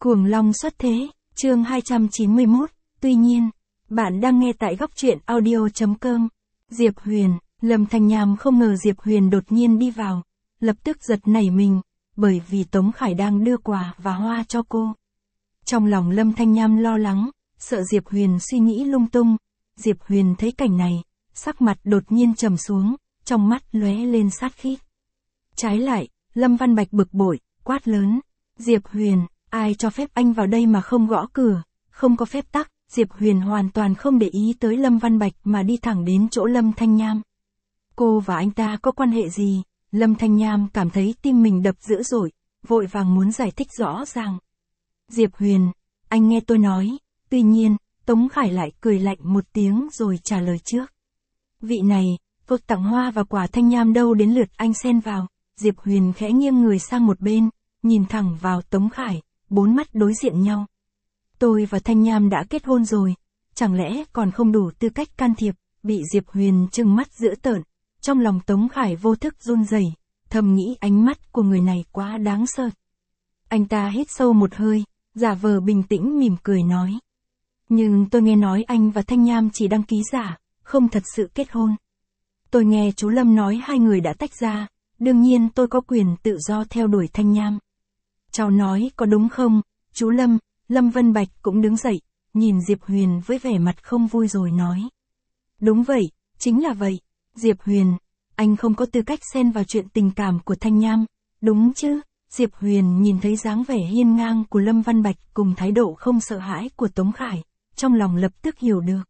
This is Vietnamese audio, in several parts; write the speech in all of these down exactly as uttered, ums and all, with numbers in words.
Cuồng long xuất thế, chương hai trăm chín mươi mốt, tuy nhiên, bạn đang nghe tại góc truyện audio chấm com. Diệp Huyền, Lâm Thanh Nham không ngờ Diệp Huyền đột nhiên đi vào, lập tức giật nảy mình, bởi vì Tống Khải đang đưa quà và hoa cho cô. Trong lòng Lâm Thanh Nham lo lắng, sợ Diệp Huyền suy nghĩ lung tung. Diệp Huyền thấy cảnh này, sắc mặt đột nhiên trầm xuống, trong mắt lóe lên sát khí. Trái lại, Lâm Văn Bạch bực bội, quát lớn, Diệp Huyền, ai cho phép anh vào đây mà không gõ cửa, không có phép tắc. Diệp Huyền hoàn toàn không để ý tới Lâm Văn Bạch mà đi thẳng đến chỗ Lâm Thanh Nham. Cô và anh ta có quan hệ gì? Lâm Thanh Nham cảm thấy tim mình đập dữ dội, vội vàng muốn giải thích rõ ràng. Diệp Huyền, anh nghe tôi nói, tuy nhiên, Tống Khải lại cười lạnh một tiếng rồi trả lời trước. Vị này, cô tặng hoa và quà Thanh Nham đâu đến lượt anh xen vào. Diệp Huyền khẽ nghiêng người sang một bên, nhìn thẳng vào Tống Khải, bốn mắt đối diện nhau. Tôi và Thanh Nham đã kết hôn rồi, chẳng lẽ còn không đủ tư cách can thiệp? Bị Diệp Huyền trừng mắt dữ tợn, trong lòng Tống Khải vô thức run rẩy, thầm nghĩ ánh mắt của người này quá đáng sợ. Anh ta hít sâu một hơi, giả vờ bình tĩnh mỉm cười nói. Nhưng tôi nghe nói anh và Thanh Nham chỉ đăng ký giả, không thật sự kết hôn. Tôi nghe chú Lâm nói hai người đã tách ra, đương nhiên tôi có quyền tự do theo đuổi Thanh Nham. Cháu nói có đúng không, chú Lâm? Lâm Vân Bạch cũng đứng dậy, nhìn Diệp Huyền với vẻ mặt không vui rồi nói. Đúng vậy, chính là vậy. Diệp Huyền, anh không có tư cách xen vào chuyện tình cảm của Thanh Nham, đúng chứ? Diệp Huyền nhìn thấy dáng vẻ hiên ngang của Lâm Văn Bạch cùng thái độ không sợ hãi của Tống Khải, trong lòng lập tức hiểu được.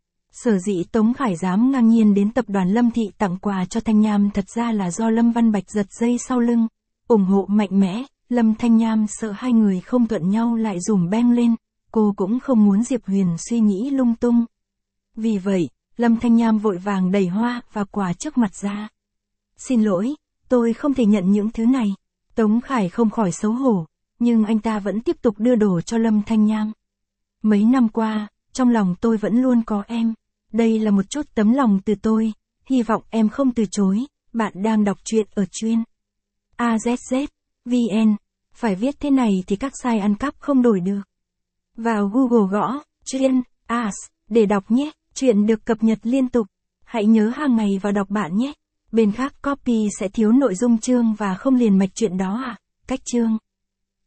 Sở dĩ Tống Khải dám ngang nhiên đến tập đoàn Lâm Thị tặng quà cho Thanh Nham thật ra là do Lâm Văn Bạch giật dây sau lưng, ủng hộ mạnh mẽ. Lâm Thanh Nham sợ hai người không thuận nhau lại dùm beng lên, cô cũng không muốn Diệp Huyền suy nghĩ lung tung. Vì vậy, Lâm Thanh Nham vội vàng đẩy hoa và quà trước mặt ra. Xin lỗi, tôi không thể nhận những thứ này. Tống Khải không khỏi xấu hổ, nhưng anh ta vẫn tiếp tục đưa đồ cho Lâm Thanh Nham. Mấy năm qua, trong lòng tôi vẫn luôn có em. Đây là một chút tấm lòng từ tôi, hy vọng em không từ chối. Bạn đang đọc truyện ở chuyên a zét zét vê en, phải viết thế này thì các site ăn cắp không đổi được. Vào Google gõ, chuyên a zét để đọc nhé, chuyện được cập nhật liên tục. Hãy nhớ hàng ngày vào đọc bạn nhé. Bên khác copy sẽ thiếu nội dung chương và không liền mạch chuyện đó à, cách chương.